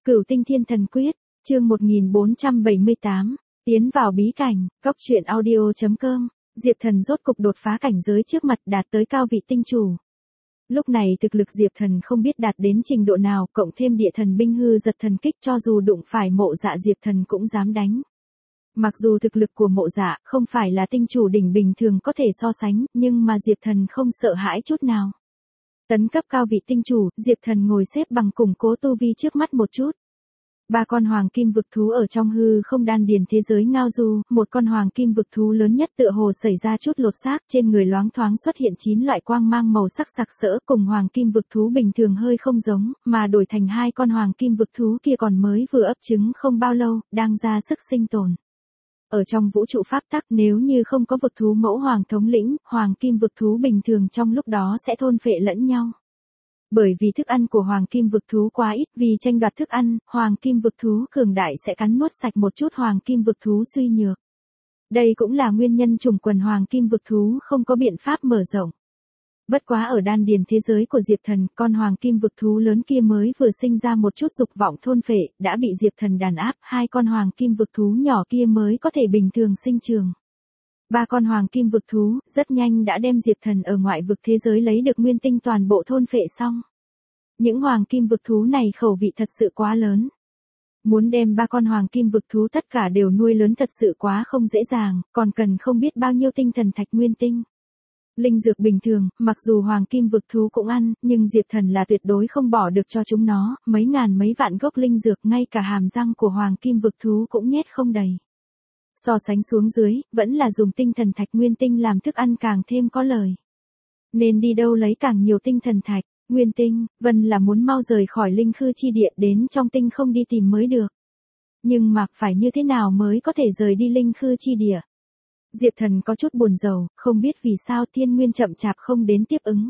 Cửu Tinh Thiên Thần Quyết, chương 1478, tiến vào bí cảnh, góc truyện audio.com, Diệp Thần rốt cục đột phá cảnh giới trước mặt đạt tới cao vị tinh chủ. Lúc này thực lực Diệp Thần không biết đạt đến trình độ nào, cộng thêm địa thần binh hư giật thần kích, cho dù đụng phải Mộ Dạ Diệp Thần cũng dám đánh. Mặc dù thực lực của Mộ Dạ không phải là tinh chủ đỉnh bình thường có thể so sánh, nhưng mà Diệp Thần không sợ hãi chút nào. Tấn cấp cao vị tinh chủ, Diệp Thần ngồi xếp bằng củng cố tu vi trước mắt một chút. 3 con hoàng kim vực thú ở trong hư không đan điền thế giới ngao du, một con hoàng kim vực thú lớn nhất tựa hồ xảy ra chút lột xác, trên người loáng thoáng xuất hiện 9 loại quang mang màu sắc sặc sỡ, cùng hoàng kim vực thú bình thường hơi không giống, mà đổi thành 2 con hoàng kim vực thú kia còn mới vừa ấp trứng không bao lâu, đang ra sức sinh tồn. Ở trong vũ trụ pháp tắc, nếu như không có vực thú mẫu hoàng thống lĩnh, hoàng kim vực thú bình thường trong lúc đó sẽ thôn phệ lẫn nhau. Bởi vì thức ăn của hoàng kim vực thú quá ít, vì tranh đoạt thức ăn, hoàng kim vực thú cường đại sẽ cắn nuốt sạch một chút hoàng kim vực thú suy nhược. Đây cũng là nguyên nhân chủng quần hoàng kim vực thú không có biện pháp mở rộng. Bất quá ở đan điền thế giới của Diệp Thần, con hoàng kim vực thú lớn kia mới vừa sinh ra một chút dục vọng thôn phệ, đã bị Diệp Thần đàn áp, 2 con hoàng kim vực thú nhỏ kia mới có thể bình thường sinh trường. 3 con hoàng kim vực thú, rất nhanh đã đem Diệp Thần ở ngoại vực thế giới lấy được nguyên tinh toàn bộ thôn phệ xong. Những hoàng kim vực thú này khẩu vị thật sự quá lớn. Muốn đem 3 con hoàng kim vực thú tất cả đều nuôi lớn thật sự quá không dễ dàng, còn cần không biết bao nhiêu tinh thần thạch nguyên tinh. Linh dược bình thường, mặc dù hoàng kim vực thú cũng ăn, nhưng Diệp Thần là tuyệt đối không bỏ được cho chúng nó, mấy ngàn mấy vạn gốc linh dược, ngay cả hàm răng của hoàng kim vực thú cũng nhét không đầy. So sánh xuống dưới, vẫn là dùng tinh thần thạch nguyên tinh làm thức ăn càng thêm có lời. Nên đi đâu lấy càng nhiều tinh thần thạch, nguyên tinh, Vân là muốn mau rời khỏi linh khư chi địa đến trong tinh không đi tìm mới được. Nhưng mà phải như thế nào mới có thể rời đi linh khư chi địa? Diệp Thần có chút buồn rầu, không biết vì sao thiên nguyên chậm chạp không đến tiếp ứng.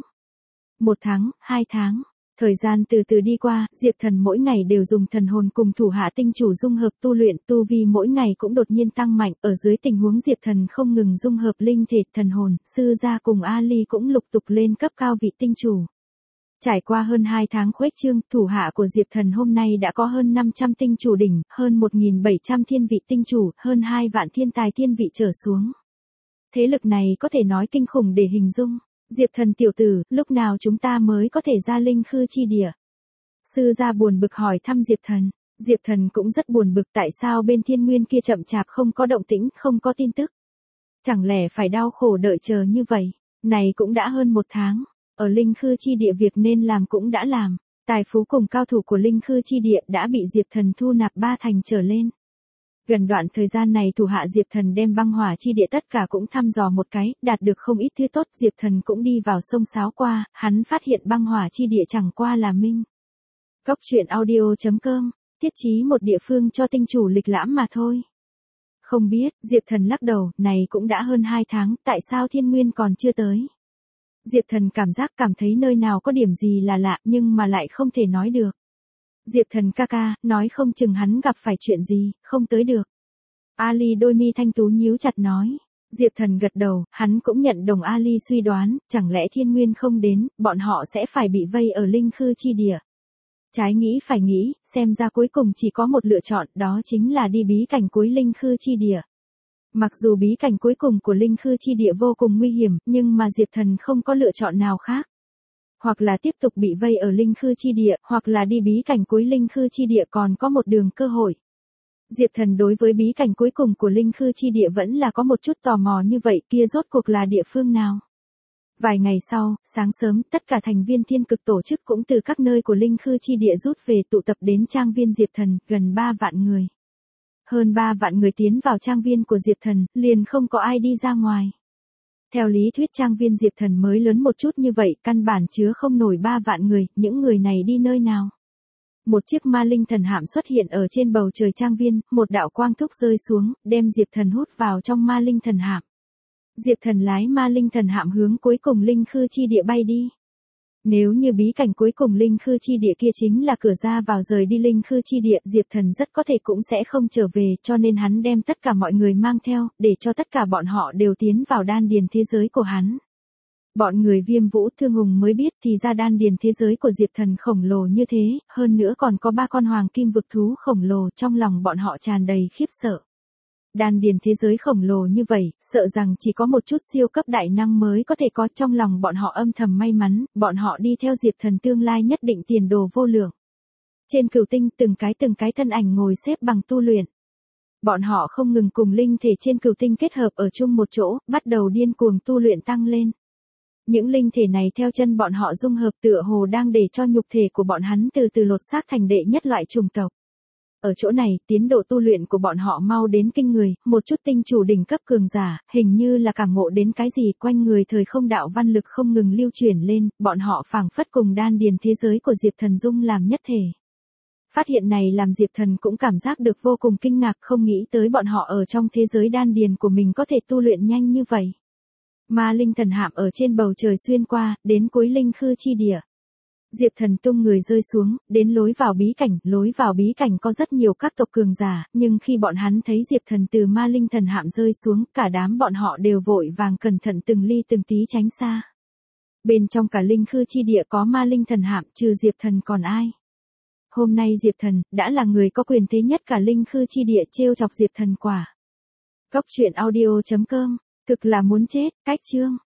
1 tháng, 2 tháng. Thời gian từ từ đi qua, Diệp Thần mỗi ngày đều dùng thần hồn cùng thủ hạ tinh chủ dung hợp tu luyện, tu vi mỗi ngày cũng đột nhiên tăng mạnh, ở dưới tình huống Diệp Thần không ngừng dung hợp linh thể, thần hồn, sư gia cùng Ali cũng lục tục lên cấp cao vị tinh chủ. Trải qua hơn 2 tháng khuếch trương, thủ hạ của Diệp Thần hôm nay đã có hơn 500 tinh chủ đỉnh, hơn 1700 thiên vị tinh chủ, hơn 2 vạn thiên tài thiên vị trở xuống. Thế lực này có thể nói kinh khủng để hình dung. Diệp Thần tiểu tử, lúc nào chúng ta mới có thể ra linh khư chi địa? Sư gia buồn bực hỏi thăm Diệp Thần. Diệp Thần cũng rất buồn bực tại sao bên thiên nguyên kia chậm chạp không có động tĩnh, không có tin tức. Chẳng lẽ phải đau khổ đợi chờ như vậy? Này cũng đã hơn 1 tháng. Ở linh khư chi địa việc nên làm cũng đã làm. Tài phú cùng cao thủ của linh khư chi địa đã bị Diệp Thần thu nạp 3 thành trở lên. Gần đoạn thời gian này thủ hạ Diệp Thần đem băng hỏa chi địa tất cả cũng thăm dò một cái, đạt được không ít thứ tốt. Diệp Thần cũng đi vào sông sáo qua, hắn phát hiện băng hỏa chi địa chẳng qua là minh. Góc truyện audio.com, thiết trí một địa phương cho tinh chủ lịch lãm mà thôi. Không biết, Diệp Thần lắc đầu, này cũng đã hơn 2 tháng, tại sao thiên nguyên còn chưa tới? Diệp Thần cảm thấy nơi nào có điểm gì là lạ, nhưng mà lại không thể nói được. Diệp Thần ca ca, nói không chừng hắn gặp phải chuyện gì, không tới được. Ali đôi mi thanh tú nhíu chặt nói. Diệp Thần gật đầu, hắn cũng nhận đồng Ali suy đoán, chẳng lẽ thiên nguyên không đến, bọn họ sẽ phải bị vây ở linh khư chi địa. Trái nghĩ phải nghĩ, xem ra cuối cùng chỉ có một lựa chọn, đó chính là đi bí cảnh cuối linh khư chi địa. Mặc dù bí cảnh cuối cùng của linh khư chi địa vô cùng nguy hiểm, nhưng mà Diệp Thần không có lựa chọn nào khác. Hoặc là tiếp tục bị vây ở linh khư chi địa, hoặc là đi bí cảnh cuối linh khư chi địa còn có một đường cơ hội. Diệp Thần đối với bí cảnh cuối cùng của linh khư chi địa vẫn là có một chút tò mò như vậy, kia rốt cuộc là địa phương nào. Vài ngày sau, sáng sớm, tất cả thành viên thiên cực tổ chức cũng từ các nơi của linh khư chi địa rút về tụ tập đến trang viên Diệp Thần, gần 3 vạn người. Hơn 3 vạn người tiến vào trang viên của Diệp Thần, liền không có ai đi ra ngoài. Theo lý thuyết trang viên Diệp Thần mới lớn một chút như vậy, căn bản chứa không nổi 3 vạn người, những người này đi nơi nào? Một chiếc ma linh thần hạm xuất hiện ở trên bầu trời trang viên, một đạo quang thúc rơi xuống, đem Diệp Thần hút vào trong ma linh thần hạm. Diệp Thần lái ma linh thần hạm hướng cuối cùng linh khư chi địa bay đi. Nếu như bí cảnh cuối cùng linh khư chi địa kia chính là cửa ra vào rời đi linh khư chi địa, Diệp Thần rất có thể cũng sẽ không trở về, cho nên hắn đem tất cả mọi người mang theo, để cho tất cả bọn họ đều tiến vào đan điền thế giới của hắn. Bọn người Viêm Vũ Thương Hùng mới biết thì ra đan điền thế giới của Diệp Thần khổng lồ như thế, hơn nữa còn có 3 con hoàng kim vực thú khổng lồ, trong lòng bọn họ tràn đầy khiếp sợ. Đan điền thế giới khổng lồ như vậy, sợ rằng chỉ có một chút siêu cấp đại năng mới có thể có, trong lòng bọn họ âm thầm may mắn, bọn họ đi theo Diệp Thần tương lai nhất định tiền đồ vô lượng. Trên cửu tinh từng cái thân ảnh ngồi xếp bằng tu luyện. Bọn họ không ngừng cùng linh thể trên cửu tinh kết hợp ở chung một chỗ, bắt đầu điên cuồng tu luyện tăng lên. Những linh thể này theo chân bọn họ dung hợp tựa hồ đang để cho nhục thể của bọn hắn từ từ lột xác thành đệ nhất loại chủng tộc. Ở chỗ này, tiến độ tu luyện của bọn họ mau đến kinh người, một chút tinh chủ đỉnh cấp cường giả, hình như là cảm ngộ đến cái gì, quanh người thời không đạo văn lực không ngừng lưu chuyển lên, bọn họ phảng phất cùng đan điền thế giới của Diệp Thần dung làm nhất thể. Phát hiện này làm Diệp Thần cũng cảm giác được vô cùng kinh ngạc, không nghĩ tới bọn họ ở trong thế giới đan điền của mình có thể tu luyện nhanh như vậy. Ma linh thần hạm ở trên bầu trời xuyên qua, đến cuối linh khư chi địa. Diệp Thần tung người rơi xuống, đến lối vào bí cảnh có rất nhiều các tộc cường giả, nhưng khi bọn hắn thấy Diệp Thần từ ma linh thần hạm rơi xuống, cả đám bọn họ đều vội vàng cẩn thận từng ly từng tí tránh xa. Bên trong cả linh khư chi địa có ma linh thần hạm, trừ Diệp Thần còn ai? Hôm nay Diệp Thần đã là người có quyền thế nhất cả linh khư chi địa, trêu chọc Diệp Thần quả. Cốc truyện audio.com, thực là muốn chết, cách chương.